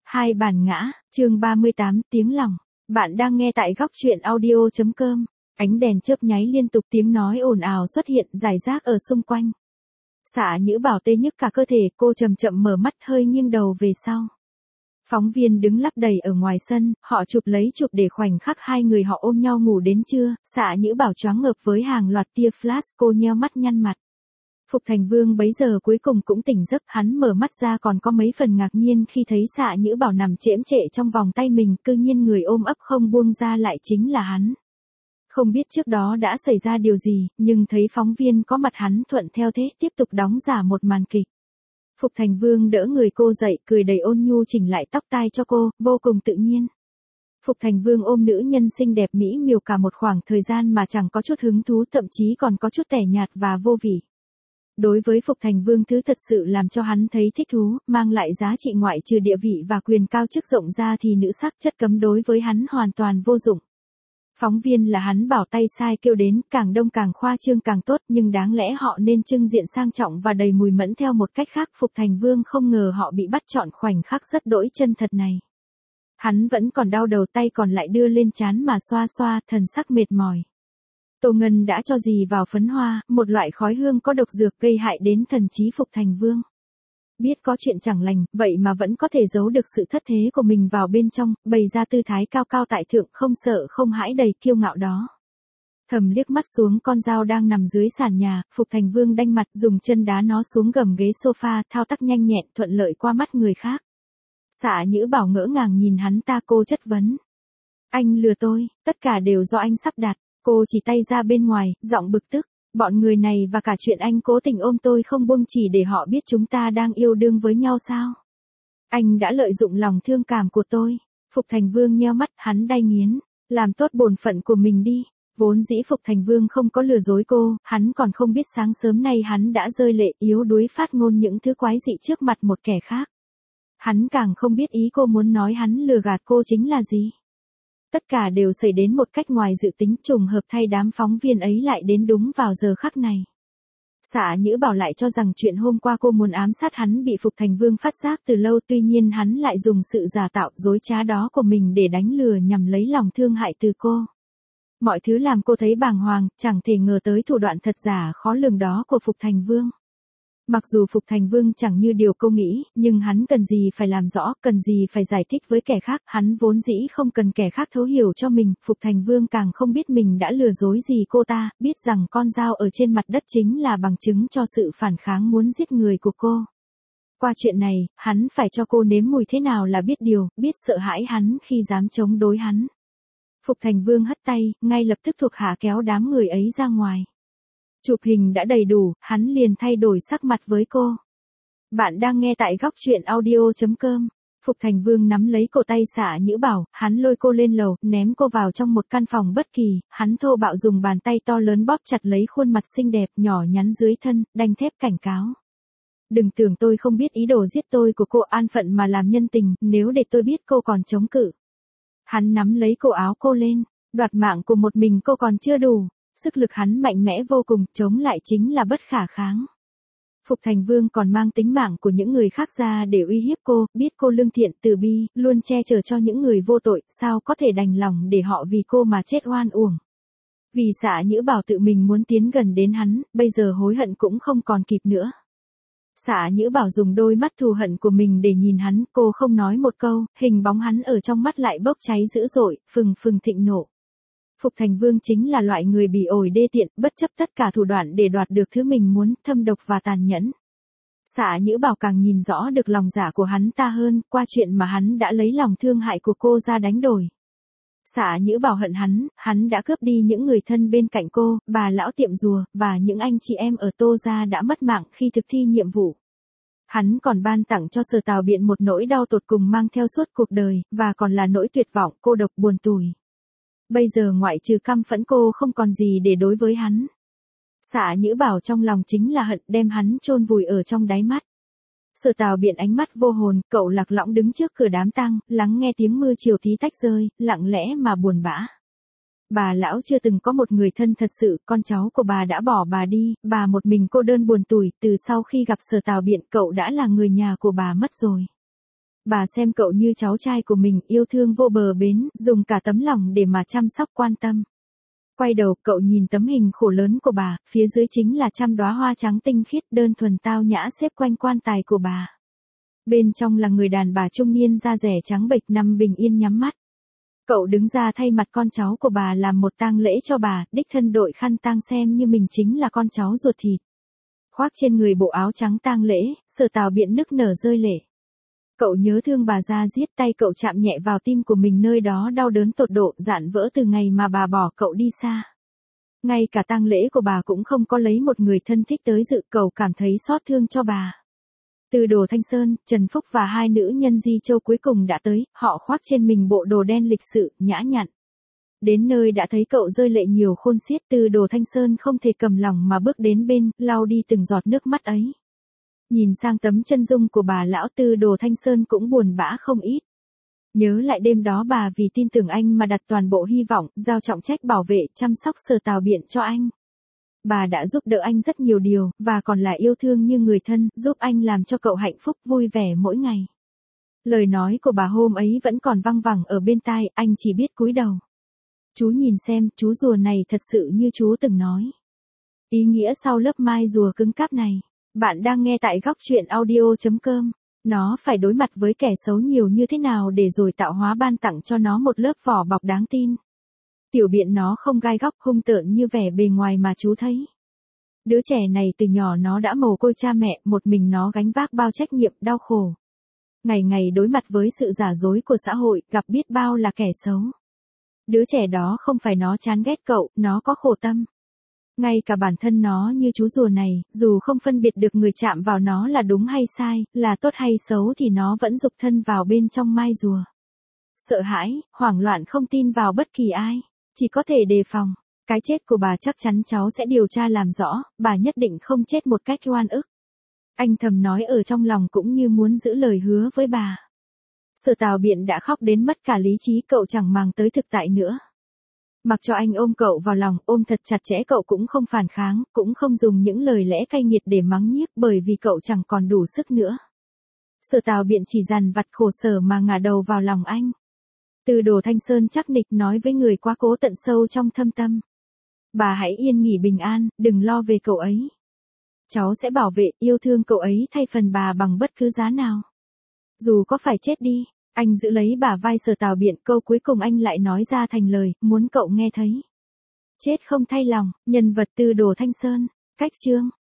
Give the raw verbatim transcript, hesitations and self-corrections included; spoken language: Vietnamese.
Hai bản ngã, chương ba mươi tám, tiếng lòng. Bạn đang nghe tại góc truyện audio chấm com. Ánh đèn chớp nháy liên tục, tiếng nói ồn ào xuất hiện rải rác ở xung quanh. Xạ Nhữ Bảo tê nhức cả cơ thể, cô chậm chậm mở mắt, hơi nghiêng đầu về sau. Phóng viên đứng lấp đầy ở ngoài sân, họ chụp lấy chụp để khoảnh khắc hai người họ ôm nhau ngủ đến trưa. Xạ Nhữ Bảo choáng ngợp với hàng loạt tia flash, cô nheo mắt nhăn mặt. Phục Thành Vương bấy giờ cuối cùng cũng tỉnh giấc, hắn mở mắt ra còn có mấy phần ngạc nhiên khi thấy Xạ Nhữ Bảo nằm chễm chệ trong vòng tay mình, cư nhiên người ôm ấp không buông ra lại chính là hắn. Không biết trước đó đã xảy ra điều gì, nhưng thấy phóng viên có mặt hắn thuận theo thế tiếp tục đóng giả một màn kịch. Phục Thành Vương đỡ người cô dậy, cười đầy ôn nhu chỉnh lại tóc tai cho cô, vô cùng tự nhiên. Phục Thành Vương ôm nữ nhân xinh đẹp mỹ miều cả một khoảng thời gian mà chẳng có chút hứng thú, thậm chí còn có chút tẻ nhạt và vô vị. Đối với Phục Thành Vương, thứ thật sự làm cho hắn thấy thích thú, mang lại giá trị ngoại trừ địa vị và quyền cao chức rộng ra thì nữ sắc chất cấm đối với hắn hoàn toàn vô dụng. Phóng viên là hắn bảo tay sai kêu đến, càng đông càng khoa trương càng tốt, nhưng đáng lẽ họ nên trưng diện sang trọng và đầy mùi mẫn theo một cách khác. Phục Thành Vương không ngờ họ bị bắt chọn khoảnh khắc rất đỗi chân thật này. Hắn vẫn còn đau đầu, tay còn lại đưa lên trán mà xoa xoa, thần sắc mệt mỏi. Tô Ngân đã cho gì vào phấn hoa, một loại khói hương có độc dược gây hại đến thần trí Phục Thành Vương. Biết có chuyện chẳng lành, vậy mà vẫn có thể giấu được sự thất thế của mình vào bên trong, bày ra tư thái cao cao tại thượng, không sợ không hãi, đầy kiêu ngạo đó. Thầm liếc mắt xuống con dao đang nằm dưới sàn nhà, Phục Thành Vương đanh mặt, dùng chân đá nó xuống gầm ghế sofa, thao tác nhanh nhẹn, thuận lợi qua mắt người khác. Xạ Nhữ Bảo ngỡ ngàng nhìn hắn ta, cô chất vấn. Anh lừa tôi, tất cả đều do anh sắp đặt. Cô chỉ tay ra bên ngoài, giọng bực tức. Bọn người này và cả chuyện anh cố tình ôm tôi không buông chỉ để họ biết chúng ta đang yêu đương với nhau sao? Anh đã lợi dụng lòng thương cảm của tôi. Phục Thành Vương nheo mắt, hắn đay nghiến. Làm tốt bổn phận của mình đi. Vốn dĩ Phục Thành Vương không có lừa dối cô, hắn còn không biết sáng sớm nay hắn đã rơi lệ yếu đuối phát ngôn những thứ quái dị trước mặt một kẻ khác. Hắn càng không biết ý cô muốn nói hắn lừa gạt cô chính là gì. Tất cả đều xảy đến một cách ngoài dự tính, trùng hợp thay đám phóng viên ấy lại đến đúng vào giờ khắc này. Xạ Nhữ Bảo lại cho rằng chuyện hôm qua cô muốn ám sát hắn bị Phục Thành Vương phát giác từ lâu, tuy nhiên hắn lại dùng sự giả tạo dối trá đó của mình để đánh lừa nhằm lấy lòng thương hại từ cô. Mọi thứ làm cô thấy bàng hoàng, chẳng thể ngờ tới thủ đoạn thật giả khó lường đó của Phục Thành Vương. Mặc dù Phục Thành Vương chẳng như điều cô nghĩ, nhưng hắn cần gì phải làm rõ, cần gì phải giải thích với kẻ khác, hắn vốn dĩ không cần kẻ khác thấu hiểu cho mình. Phục Thành Vương càng không biết mình đã lừa dối gì cô ta, biết rằng con dao ở trên mặt đất chính là bằng chứng cho sự phản kháng muốn giết người của cô. Qua chuyện này, hắn phải cho cô nếm mùi thế nào là biết điều, biết sợ hãi hắn khi dám chống đối hắn. Phục Thành Vương hất tay, ngay lập tức thuộc hạ kéo đám người ấy ra ngoài. Chụp hình đã đầy đủ, hắn liền thay đổi sắc mặt với cô. Bạn đang nghe tại góc truyện audio chấm com. Phục Thành Vương nắm lấy cổ tay Xạ Nhữ Bảo, hắn lôi cô lên lầu, ném cô vào trong một căn phòng bất kỳ, hắn thô bạo dùng bàn tay to lớn bóp chặt lấy khuôn mặt xinh đẹp nhỏ nhắn dưới thân, đanh thép cảnh cáo. Đừng tưởng tôi không biết ý đồ giết tôi của cô, an phận mà làm nhân tình, nếu để tôi biết cô còn chống cự. Hắn nắm lấy cổ áo cô lên, đoạt mạng của một mình cô còn chưa đủ. Sức lực hắn mạnh mẽ vô cùng, chống lại chính là bất khả kháng. Phục Thành Vương còn mang tính mạng của những người khác ra để uy hiếp cô, biết cô lương thiện từ bi, luôn che chở cho những người vô tội, sao có thể đành lòng để họ vì cô mà chết oan uổng. Vì Xạ Nhữ Bảo tự mình muốn tiến gần đến hắn, bây giờ hối hận cũng không còn kịp nữa. Xạ Nhữ Bảo dùng đôi mắt thù hận của mình để nhìn hắn, cô không nói một câu, hình bóng hắn ở trong mắt lại bốc cháy dữ dội, phừng phừng thịnh nộ. Phục Thành Vương chính là loại người bỉ ổi đê tiện, bất chấp tất cả thủ đoạn để đoạt được thứ mình muốn, thâm độc và tàn nhẫn. Xạ Nhữ Bảo càng nhìn rõ được lòng dạ của hắn ta hơn, qua chuyện mà hắn đã lấy lòng thương hại của cô ra đánh đổi. Xạ Nhữ Bảo hận hắn, hắn đã cướp đi những người thân bên cạnh cô, bà lão tiệm rùa, và những anh chị em ở Tô gia đã mất mạng khi thực thi nhiệm vụ. Hắn còn ban tặng cho Sở Tào Biện một nỗi đau tột cùng mang theo suốt cuộc đời, và còn là nỗi tuyệt vọng, cô độc buồn tủi. Bây giờ ngoại trừ căm phẫn cô không còn gì để đối với hắn. Xạ Nhữ Bảo trong lòng chính là hận, đem hắn chôn vùi ở trong đáy mắt. Sở Tào Biện ánh mắt vô hồn, cậu lạc lõng đứng trước cửa đám tang, lắng nghe tiếng mưa chiều tí tách rơi, lặng lẽ mà buồn bã. Bà lão chưa từng có một người thân thật sự, con cháu của bà đã bỏ bà đi, bà một mình cô đơn buồn tủi, từ sau khi gặp Sở Tào Biện cậu đã là người nhà của bà mất rồi. Bà xem cậu như cháu trai của mình, yêu thương vô bờ bến, dùng cả tấm lòng để mà chăm sóc quan tâm. Quay đầu, cậu nhìn tấm hình khổ lớn của bà, phía dưới chính là trăm đóa hoa trắng tinh khiết đơn thuần tao nhã xếp quanh quan tài của bà. Bên trong là người đàn bà trung niên da rẻ trắng bệch nằm bình yên nhắm mắt. Cậu đứng ra thay mặt con cháu của bà làm một tang lễ cho bà, đích thân đội khăn tang xem như mình chính là con cháu ruột thịt. Khoác trên người bộ áo trắng tang lễ, Sở Tào Biện nức nở rơi lệ. Cậu nhớ thương bà ra giết, tay cậu chạm nhẹ vào tim của mình, nơi đó đau đớn tột độ, rạn vỡ từ ngày mà bà bỏ cậu đi xa. Ngay cả tang lễ của bà cũng không có lấy một người thân thích tới dự, cậu cảm thấy xót thương cho bà. Từ Đồ Thanh Sơn, Trần Phúc và hai nữ nhân Di Châu cuối cùng đã tới, họ khoác trên mình bộ đồ đen lịch sự, nhã nhặn. Đến nơi đã thấy cậu rơi lệ nhiều khôn xiết, Từ Đồ Thanh Sơn không thể cầm lòng mà bước đến bên, lau đi từng giọt nước mắt ấy. Nhìn sang tấm chân dung của bà lão, Từ Đồ Thanh Sơn cũng buồn bã không ít. Nhớ lại đêm đó bà vì tin tưởng anh mà đặt toàn bộ hy vọng, giao trọng trách bảo vệ, chăm sóc Sở Tào Biện cho anh. Bà đã giúp đỡ anh rất nhiều điều, và còn là yêu thương như người thân, giúp anh làm cho cậu hạnh phúc vui vẻ mỗi ngày. Lời nói của bà hôm ấy vẫn còn văng vẳng ở bên tai, anh chỉ biết cúi đầu. Chú nhìn xem, chú rùa này thật sự như chú từng nói. Ý nghĩa sau lớp mai rùa cứng cáp này. Bạn đang nghe tại góc truyện audio chấm com. Nó phải đối mặt với kẻ xấu nhiều như thế nào để rồi tạo hóa ban tặng cho nó một lớp vỏ bọc đáng tin. Tiểu Biện nó không gai góc hung tợn như vẻ bề ngoài mà chú thấy. Đứa trẻ này từ nhỏ nó đã mồ côi cha mẹ, một mình nó gánh vác bao trách nhiệm đau khổ. Ngày ngày đối mặt với sự giả dối của xã hội, gặp biết bao là kẻ xấu. Đứa trẻ đó không phải nó chán ghét cậu, nó có khổ tâm. Ngay cả bản thân nó như chú rùa này, dù không phân biệt được người chạm vào nó là đúng hay sai, là tốt hay xấu thì nó vẫn dục thân vào bên trong mai rùa. Sợ hãi, hoảng loạn không tin vào bất kỳ ai, chỉ có thể đề phòng. Cái chết của bà chắc chắn cháu sẽ điều tra làm rõ, bà nhất định không chết một cách oan ức. Anh thầm nói ở trong lòng cũng như muốn giữ lời hứa với bà. Sở Tào Biện đã khóc đến mất cả lý trí, cậu chẳng màng tới thực tại nữa. Mặc cho anh ôm cậu vào lòng, ôm thật chặt chẽ, cậu cũng không phản kháng, cũng không dùng những lời lẽ cay nghiệt để mắng nhiếc, bởi vì cậu chẳng còn đủ sức nữa. Sở Tào Biện chỉ dằn vặt khổ sở mà ngả đầu vào lòng anh. Từ Đồ Thanh Sơn chắc nịch nói với người quá cố tận sâu trong thâm tâm. Bà hãy yên nghỉ bình an, đừng lo về cậu ấy. Cháu sẽ bảo vệ, yêu thương cậu ấy thay phần bà bằng bất cứ giá nào. Dù có phải chết đi. Anh giữ lấy bả vai Sở Tào Biện, câu cuối cùng anh lại nói ra thành lời, muốn cậu nghe thấy. Chết không thay lòng, nhân vật Từ Đồ Thanh Sơn. Cách chương.